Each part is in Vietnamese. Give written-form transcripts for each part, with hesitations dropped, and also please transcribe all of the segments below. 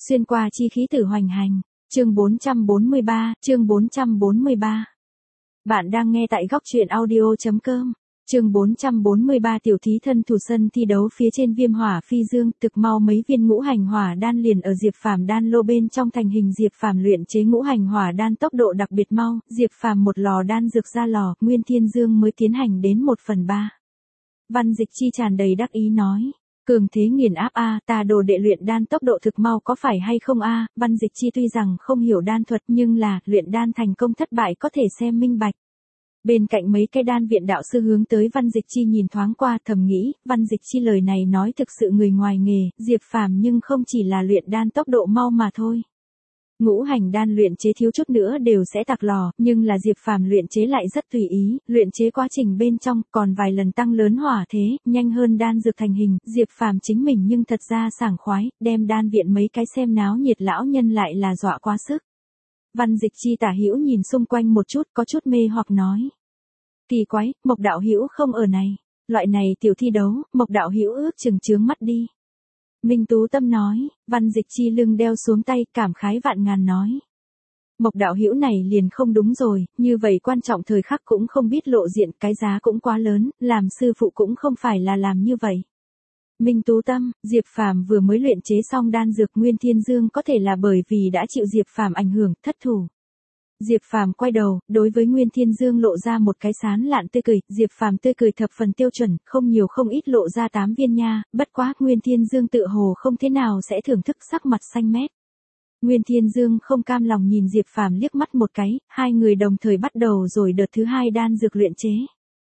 Xuyên qua chi khí tử hoành hành. Chương 443. Bạn đang nghe tại góc truyện audio.com. Chương 443 tiểu thí thân thủ sân thi đấu phía trên viêm hỏa phi dương, thực mau mấy viên ngũ hành hỏa đan liền ở Diệp Phàm đan lô bên trong thành hình. Diệp Phàm luyện chế ngũ hành hỏa đan tốc độ đặc biệt mau, Diệp Phàm một lò đan dược ra lò, Nguyên Thiên Dương mới tiến hành đến 1/3. Văn Dịch Chi tràn đầy đắc ý nói: "Cường thế nghiền áp a, ta đồ đệ luyện đan tốc độ thực mau có phải hay không a?" Văn Dịch Chi tuy rằng không hiểu đan thuật nhưng là luyện đan thành công thất bại có thể xem minh bạch. Bên cạnh mấy cái đan viện đạo sư hướng tới Văn Dịch Chi nhìn thoáng qua, thầm nghĩ, Văn Dịch Chi lời này nói thực sự người ngoài nghề, Diệp Phàm nhưng không chỉ là luyện đan tốc độ mau mà thôi. Ngũ hành đan luyện chế thiếu chút nữa đều sẽ tạc lò, nhưng là Diệp Phàm luyện chế lại rất tùy ý, luyện chế quá trình bên trong còn vài lần tăng lớn hỏa thế, nhanh hơn đan dược thành hình, Diệp Phàm chính mình nhưng thật ra sảng khoái, đem đan viện mấy cái xem náo nhiệt lão nhân lại là dọa quá sức. Văn Dịch Chi tả hữu nhìn xung quanh một chút, có chút mê hoặc nói: "Kỳ quái, Mộc đạo hữu không ở này, loại này tiểu thi đấu, Mộc đạo hữu ước chừng chướng mắt đi." Minh Tú Tâm nói. Văn Dịch Chi lưng đeo xuống tay, cảm khái vạn ngàn nói: "Mộc đạo hữu này liền không đúng rồi, như vậy quan trọng thời khắc cũng không biết lộ diện, cái giá cũng quá lớn, làm sư phụ cũng không phải là làm như vậy." Minh Tú Tâm, Diệp Phàm vừa mới luyện chế xong đan dược, Nguyên Thiên Dương có thể là bởi vì đã chịu Diệp Phàm ảnh hưởng, thất thủ. Diệp Phàm quay đầu, đối với Nguyên Thiên Dương lộ ra một cái sán lạn tươi cười, Diệp Phàm tươi cười thập phần tiêu chuẩn, không nhiều không ít lộ ra 8 viên nha, bất quá Nguyên Thiên Dương tự hồ không thế nào sẽ thưởng thức sắc mặt xanh mét. Nguyên Thiên Dương không cam lòng nhìn Diệp Phàm liếc mắt một cái, hai người đồng thời bắt đầu rồi đợt thứ 2 đan dược luyện chế.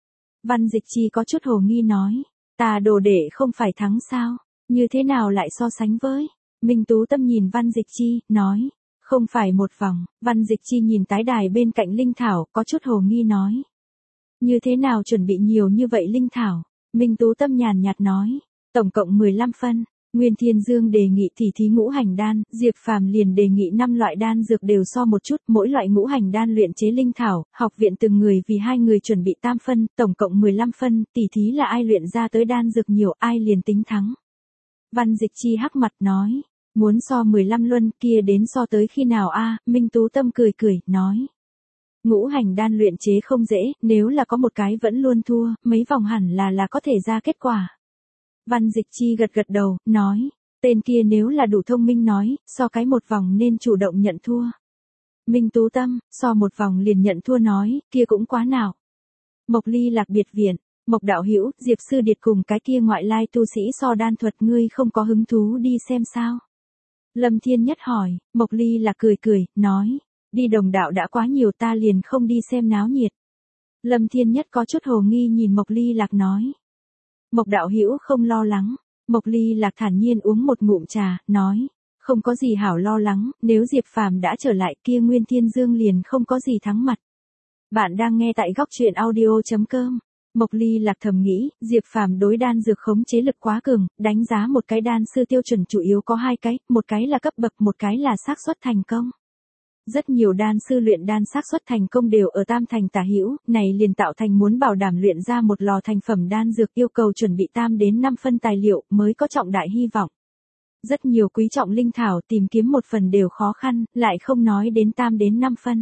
Văn Dịch Chi có chút hồ nghi nói: "Ta đồ đệ không phải thắng sao, như thế nào lại so sánh với?" Minh Tú Tâm nhìn Văn Dịch Chi, nói: "Không phải một vòng." Văn Dịch Chi nhìn tái đài bên cạnh linh thảo, có chút hồ nghi nói: "Như thế nào chuẩn bị nhiều như vậy linh thảo?" Minh Tú Tâm nhàn nhạt nói: "Tổng cộng 15 phân." Nguyên Thiên Dương đề nghị tỉ thí ngũ hành đan, Diệp Phàm liền đề nghị 5 loại đan dược đều so một chút, mỗi loại ngũ hành đan luyện chế linh thảo, học viện từng người vì hai người chuẩn bị tam phân, tổng cộng 15 phân, tỉ thí là ai luyện ra tới đan dược nhiều, ai liền tính thắng. Văn Dịch Chi hắc mặt nói: "Muốn so 15 luân kia đến so tới khi nào a?" Minh Tú Tâm cười cười, nói: "Ngũ hành đan luyện chế không dễ, nếu là có một cái vẫn luôn thua, mấy vòng hẳn là có thể ra kết quả." Văn Dịch Chi gật gật đầu, nói: "Tên kia nếu là đủ thông minh nói, so cái một vòng nên chủ động nhận thua." Minh Tú Tâm, so một vòng liền nhận thua nói, kia cũng quá nào. Mộc Ly Lạc biệt viện, Mộc đạo hữu, Diệp sư điệt cùng cái kia ngoại lai tu sĩ so đan thuật, ngươi không có hứng thú đi xem sao? Lâm Thiên Nhất hỏi. Mộc Ly Lạc cười cười, nói: "Đi đồng đạo đã quá nhiều, ta liền không đi xem náo nhiệt." Lâm Thiên Nhất có chút hồ nghi nhìn Mộc Ly Lạc nói: "Mộc đạo hữu không lo lắng." Mộc Ly Lạc thản nhiên uống một ngụm trà, nói: "Không có gì hảo lo lắng, nếu Diệp Phàm đã trở lại kia Nguyên Thiên Dương liền không có gì thắng mặt." Bạn đang nghe tại góc truyện audio.com. Mộc Ly Lạc thầm nghĩ, Diệp Phàm đối đan dược khống chế lực quá cường, đánh giá một cái đan sư tiêu chuẩn chủ yếu có 2 cái, một cái là cấp bậc, một cái là xác suất thành công. Rất nhiều đan sư luyện đan xác suất thành công đều ở tam thành tả hữu, này liền tạo thành muốn bảo đảm luyện ra một lò thành phẩm đan dược yêu cầu chuẩn bị tam đến 5 phân tài liệu mới có trọng đại hy vọng. Rất nhiều quý trọng linh thảo tìm kiếm một phần đều khó khăn, lại không nói đến tam đến 5 phân.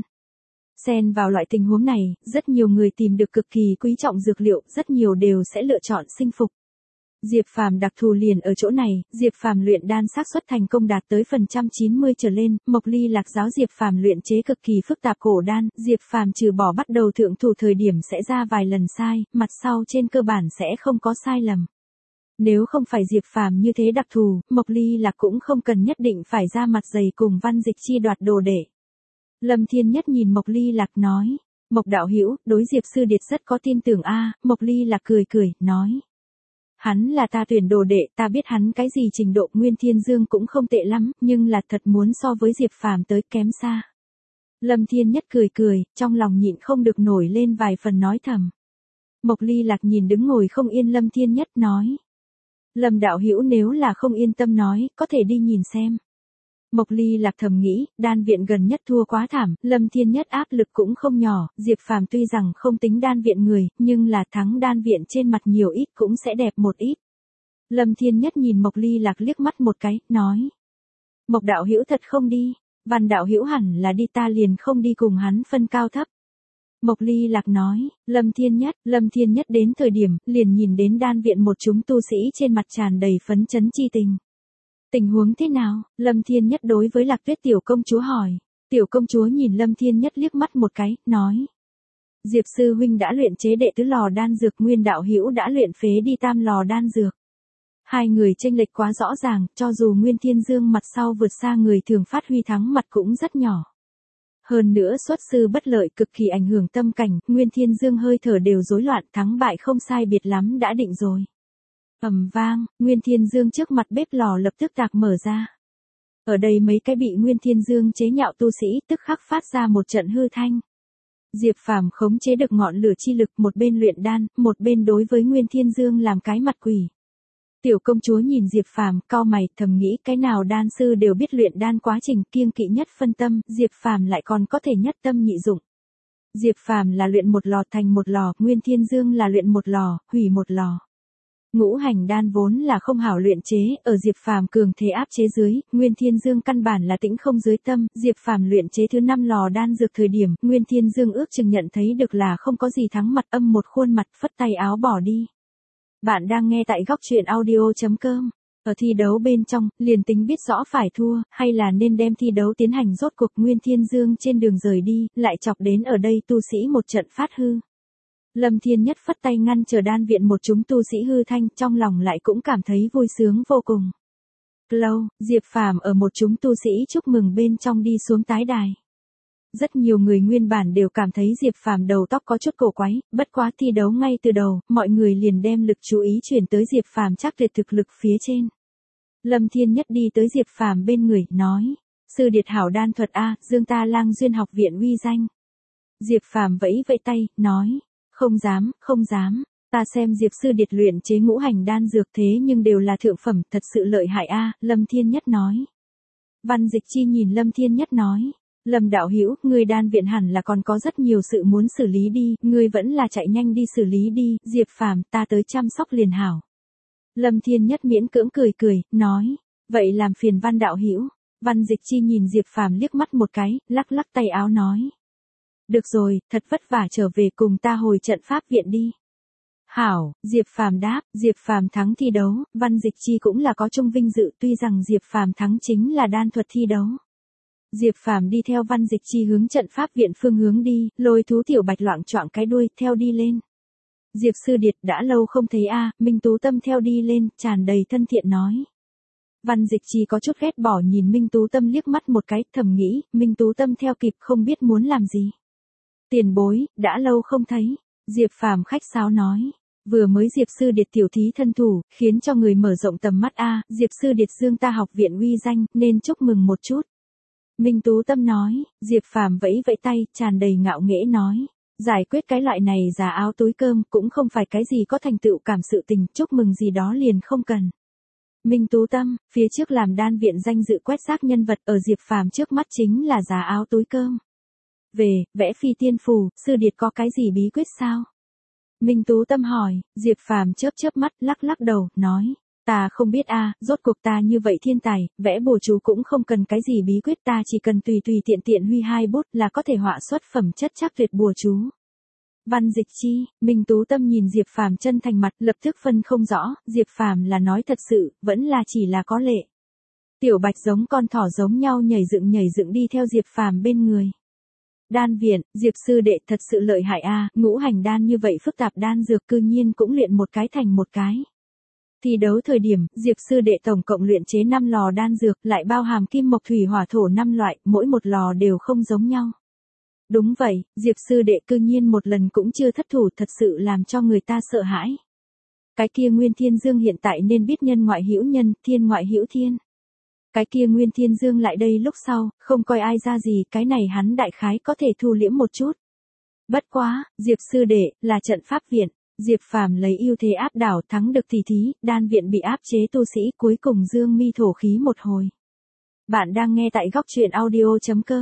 Xen vào loại tình huống này, rất nhiều người tìm được cực kỳ quý trọng dược liệu, rất nhiều đều sẽ lựa chọn sinh phục. Diệp Phàm đặc thù liền ở chỗ này, Diệp Phàm luyện đan xác suất thành công đạt tới 90% trở lên, Mộc Ly Lạc giáo Diệp Phàm luyện chế cực kỳ phức tạp cổ đan, Diệp Phàm trừ bỏ bắt đầu thượng thủ thời điểm sẽ ra vài lần sai, mặt sau trên cơ bản sẽ không có sai lầm. Nếu không phải Diệp Phàm như thế đặc thù, Mộc Ly Lạc cũng không cần nhất định phải ra mặt dày cùng Văn Dịch Chi đoạt đồ đệ. Lâm Thiên Nhất nhìn Mộc Ly Lạc nói: "Mộc đạo hữu, đối Diệp sư điệt rất có tin tưởng a." Mộc Ly Lạc cười cười, nói: "Hắn là ta tuyển đồ đệ, ta biết hắn cái gì trình độ, Nguyên Thiên Dương cũng không tệ lắm, nhưng là thật muốn so với Diệp Phàm tới kém xa." Lâm Thiên Nhất cười cười, trong lòng nhịn không được nổi lên vài phần nói thầm. Mộc Ly Lạc nhìn đứng ngồi không yên Lâm Thiên Nhất, nói: "Lâm đạo hữu nếu là không yên tâm nói, có thể đi nhìn xem." Mộc Ly Lạc thầm nghĩ, đan viện gần nhất thua quá thảm, Lâm Thiên Nhất áp lực cũng không nhỏ, Diệp Phàm tuy rằng không tính đan viện người, nhưng là thắng đan viện trên mặt nhiều ít cũng sẽ đẹp một ít. Lâm Thiên Nhất nhìn Mộc Ly Lạc liếc mắt một cái, nói: Mộc đạo hữu thật không đi, Văn đạo hữu hẳn là đi, ta liền không đi cùng hắn phân cao thấp. Mộc Ly Lạc nói, Lâm Thiên Nhất đến thời điểm, liền nhìn đến đan viện một chúng tu sĩ trên mặt tràn đầy phấn chấn chi tình. Tình huống thế nào? Lâm Thiên Nhất đối với Lạc Tuyết tiểu công chúa hỏi. Tiểu công chúa nhìn Lâm Thiên Nhất liếc mắt một cái, nói. Diệp sư huynh đã luyện chế đệ tứ lò đan dược, Nguyên đạo hữu đã luyện phế đi tam lò đan dược. Hai người chênh lệch quá rõ ràng, cho dù Nguyên Thiên Dương mặt sau vượt xa người thường phát huy thắng mặt cũng rất nhỏ. Hơn nữa xuất sư bất lợi cực kỳ ảnh hưởng tâm cảnh, Nguyên Thiên Dương hơi thở đều rối loạn, thắng bại không sai biệt lắm đã định rồi. Ầm vang, Nguyên Thiên Dương trước mặt bếp lò lập tức tạc mở ra. Ở đây mấy cái bị Nguyên Thiên Dương chế nhạo tu sĩ tức khắc phát ra một trận hư thanh. Diệp Phàm khống chế được ngọn lửa chi lực, một bên luyện đan, một bên đối với Nguyên Thiên Dương làm cái mặt quỷ. Tiểu công chúa nhìn Diệp Phàm, cau mày, thầm nghĩ cái nào đan sư đều biết luyện đan quá trình kiêng kỵ nhất phân tâm, Diệp Phàm lại còn có thể nhất tâm nhị dụng. Diệp Phàm là luyện một lò thành một lò, Nguyên Thiên Dương là luyện một lò, hủy một lò. Ngũ hành đan vốn là không hảo luyện chế, ở Diệp Phàm cường thế áp chế dưới, Nguyên Thiên Dương căn bản là tĩnh không dưới tâm, Diệp Phàm luyện chế thứ 5 lò đan dược thời điểm, Nguyên Thiên Dương ước chừng nhận thấy được là không có gì thắng mặt, âm một khuôn mặt, phất tay áo bỏ đi. Bạn đang nghe tại góc truyện audio.com. Ở thi đấu bên trong, liền tính biết rõ phải thua, hay là nên đem thi đấu tiến hành, rốt cuộc Nguyên Thiên Dương trên đường rời đi, lại chọc đến ở đây tu sĩ một trận phát hư. Lâm Thiên Nhất phất tay ngăn chờ đan viện một chúng tu sĩ hư thanh, trong lòng lại cũng cảm thấy vui sướng vô cùng. Lâu, Diệp Phàm ở một chúng tu sĩ chúc mừng bên trong đi xuống tái đài. Rất nhiều người nguyên bản đều cảm thấy Diệp Phàm đầu tóc có chút cổ quái, bất quá thi đấu ngay từ đầu, mọi người liền đem lực chú ý chuyển tới Diệp Phàm chắc tuyệt thực lực phía trên. Lâm Thiên Nhất đi tới Diệp Phàm bên người, nói, sư điệt hảo đan thuật a, Dương ta Lang Duyên học viện uy danh. Diệp Phàm vẫy vẫy tay, nói, không dám, ta xem Diệp sư điệt luyện chế ngũ hành đan dược thế nhưng đều là thượng phẩm, thật sự lợi hại a, Lâm Thiên Nhất nói. Văn Dịch Chi nhìn Lâm Thiên Nhất nói. Lâm đạo hữu, ngươi đan viện hẳn là còn có rất nhiều sự muốn xử lý đi, ngươi vẫn là chạy nhanh đi xử lý đi, Diệp Phàm, ta tới chăm sóc liền hảo. Lâm Thiên Nhất miễn cưỡng cười, nói, vậy làm phiền Văn đạo hữu. Văn Dịch Chi nhìn Diệp Phàm liếc mắt một cái, lắc tay áo nói. Được rồi, thật vất vả trở về cùng ta hồi trận pháp viện đi. Hảo, Diệp Phàm đáp, Diệp Phàm thắng thi đấu, Văn Dịch Chi cũng là có chung vinh dự, tuy rằng Diệp Phàm thắng chính là đan thuật thi đấu. Diệp Phàm đi theo Văn Dịch Chi hướng trận pháp viện phương hướng đi, lôi thú tiểu bạch loạng choạng cái đuôi, theo đi lên. Diệp sư điệt đã lâu không thấy a, Minh Tú Tâm theo đi lên, tràn đầy thân thiện nói. Văn Dịch Chi có chút ghét bỏ nhìn Minh Tú Tâm liếc mắt một cái, thầm nghĩ, Minh Tú Tâm theo kịp không biết muốn làm gì. Tiền bối, đã lâu không thấy, Diệp Phàm khách sáo nói. Vừa mới Diệp sư điệt tiểu thí thân thủ, khiến cho người mở rộng tầm mắt a, Diệp sư điệt Dương ta học viện uy danh, nên chúc mừng một chút. Minh Tú Tâm nói, Diệp Phàm vẫy vẫy tay, tràn đầy ngạo nghễ nói, giải quyết cái loại này giả áo túi cơm cũng không phải cái gì có thành tựu cảm sự tình, chúc mừng gì đó liền không cần. Minh Tú Tâm, phía trước làm đan viện danh dự quét rác nhân vật ở Diệp Phàm trước mắt chính là giả áo túi cơm. Về, vẽ phi tiên phù, sư điệt có cái gì bí quyết sao? Minh Tú Tâm hỏi, Diệp Phàm chớp mắt, lắc đầu, nói. Ta không biết a, rốt cuộc ta như vậy thiên tài, vẽ bùa chú cũng không cần cái gì bí quyết, ta chỉ cần tùy tiện huy hai bút là có thể họa xuất phẩm chất chắc tuyệt bùa chú. Văn Dịch Chi, Minh Tú Tâm nhìn Diệp Phàm chân thành mặt, lập tức phân không rõ, Diệp Phàm là nói thật sự, vẫn là chỉ là có lệ. Tiểu Bạch giống con thỏ giống nhau nhảy dựng đi theo Diệp Phàm bên người. Đan viện, Diệp sư đệ thật sự lợi hại a, ngũ hành đan như vậy phức tạp đan dược cư nhiên cũng luyện một cái thành một cái. Thi đấu thời điểm, Diệp sư đệ tổng cộng luyện chế 5 lò đan dược, lại bao hàm kim mộc thủy hỏa thổ 5 loại, mỗi một lò đều không giống nhau. Đúng vậy, Diệp sư đệ cư nhiên một lần cũng chưa thất thủ, thật sự làm cho người ta sợ hãi. Cái kia Nguyên Thiên Dương hiện tại nên biết nhân ngoại hữu nhân, thiên ngoại hữu thiên. Cái kia Nguyên Thiên Dương lại đây lúc sau, không coi ai ra gì, cái này hắn đại khái có thể thu liễm một chút. Bất quá, Diệp sư đệ, là trận pháp viện. Diệp Phàm lấy ưu thế áp đảo, thắng được tỷ thí, đan viện bị áp chế tu sĩ cuối cùng dương mi thổ khí một hồi. Bạn đang nghe tại góc truyện audio.com.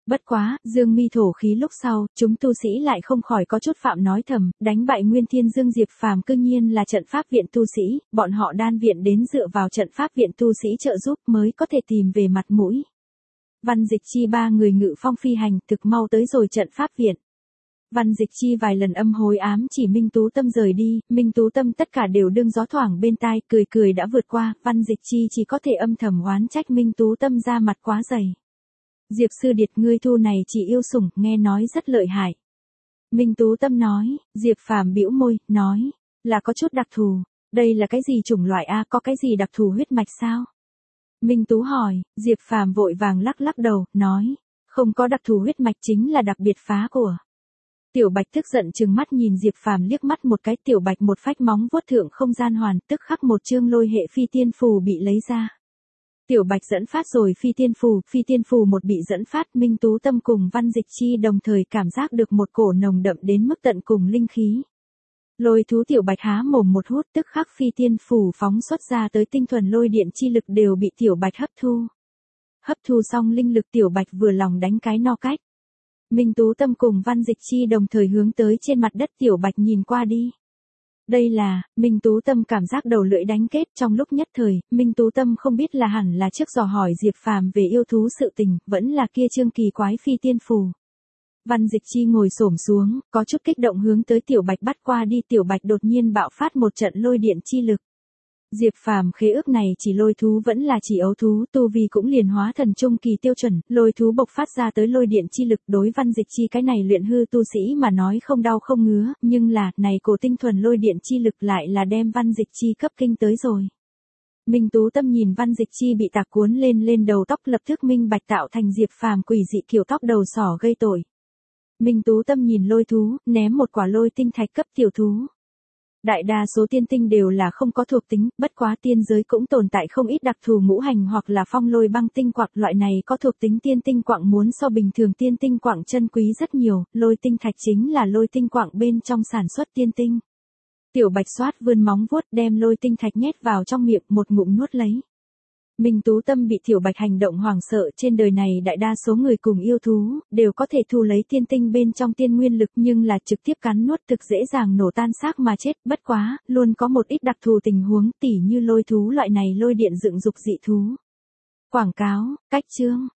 Bất quá, dương mi thổ khí lúc sau, chúng tu sĩ lại không khỏi có chút phạm nói thầm, đánh bại Nguyên Thiên Dương Diệp Phàm cương nhiên là trận pháp viện tu sĩ, bọn họ đan viện đến dựa vào trận pháp viện tu sĩ trợ giúp mới có thể tìm về mặt mũi. Văn Dịch Chi ba người ngự phong phi hành, thực mau tới rồi trận pháp viện. Văn Dịch Chi vài lần âm hối ám chỉ Minh Tú Tâm rời đi, Minh Tú Tâm tất cả đều đương gió thoảng bên tai, cười cười đã vượt qua, Văn Dịch Chi chỉ có thể âm thầm oán trách Minh Tú Tâm ra mặt quá dày. Diệp sư điệt ngươi thu này chỉ yêu sủng, nghe nói rất lợi hại. Minh Tú Tâm nói, Diệp Phàm bĩu môi, nói, là có chút đặc thù, đây là cái gì chủng loại a, có cái gì đặc thù huyết mạch sao? Minh Tú hỏi, Diệp Phàm vội vàng lắc lắc đầu, nói, không có đặc thù huyết mạch chính là đặc biệt phá của. Tiểu Bạch tức giận trừng mắt nhìn Diệp Phàm liếc mắt một cái, Tiểu Bạch một phách móng vuốt thượng không gian hoàn, tức khắc một chương lôi hệ phi tiên phù bị lấy ra. Tiểu Bạch dẫn phát rồi phi tiên phù một bị dẫn phát, Minh Tú Tâm cùng Văn Dịch Chi đồng thời cảm giác được một cổ nồng đậm đến mức tận cùng linh khí. Lôi thú Tiểu Bạch há mồm một hút, tức khắc phi tiên phù phóng xuất ra tới tinh thuần lôi điện chi lực đều bị Tiểu Bạch hấp thu. Hấp thu xong linh lực Tiểu Bạch vừa lòng đánh cái no cách. Minh Tú Tâm cùng Văn Dịch Chi đồng thời hướng tới trên mặt đất Tiểu Bạch nhìn qua đi. Đây là, Minh Tú Tâm cảm giác đầu lưỡi đánh kết trong lúc nhất thời, Minh Tú Tâm không biết là hẳn là trước dò hỏi Diệp Phàm về yêu thú sự tình, vẫn là kia chương kỳ quái phi tiên phù. Văn Dịch Chi ngồi xổm xuống, có chút kích động hướng tới Tiểu Bạch bắt qua đi, Tiểu Bạch đột nhiên bạo phát một trận lôi điện chi lực. Diệp Phàm khế ước này chỉ lôi thú vẫn là chỉ ấu thú, tu vi cũng liền hóa thần trung kỳ tiêu chuẩn, lôi thú bộc phát ra tới lôi điện chi lực đối Văn Dịch Chi cái này luyện hư tu sĩ mà nói không đau không ngứa, nhưng là, này cổ tinh thuần lôi điện chi lực lại là đem Văn Dịch Chi cấp kinh tới rồi. Minh Tú Tâm nhìn Văn Dịch Chi bị tạc cuốn lên đầu tóc lập tức minh bạch tạo thành Diệp Phàm quỷ dị kiểu tóc đầu sỏ gây tội. Minh Tú Tâm nhìn lôi thú, ném một quả lôi tinh thạch cấp tiểu thú. Đại đa số tiên tinh đều là không có thuộc tính, bất quá tiên giới cũng tồn tại không ít đặc thù ngũ hành hoặc là phong lôi băng tinh quặng, loại này có thuộc tính tiên tinh quặng muốn so bình thường tiên tinh quặng chân quý rất nhiều, lôi tinh thạch chính là lôi tinh quặng bên trong sản xuất tiên tinh. Tiểu Bạch xoát vươn móng vuốt đem lôi tinh thạch nhét vào trong miệng một ngụm nuốt lấy. Minh Tú Tâm bị Tiểu Bạch hành động hoảng sợ, trên đời này đại đa số người cùng yêu thú, đều có thể thu lấy tiên tinh bên trong tiên nguyên lực nhưng là trực tiếp cắn nuốt thực dễ dàng nổ tan xác mà chết, bất quá, luôn có một ít đặc thù tình huống tỉ như lôi thú loại này lôi điện dựng dục dị thú. Quảng cáo, cách chương.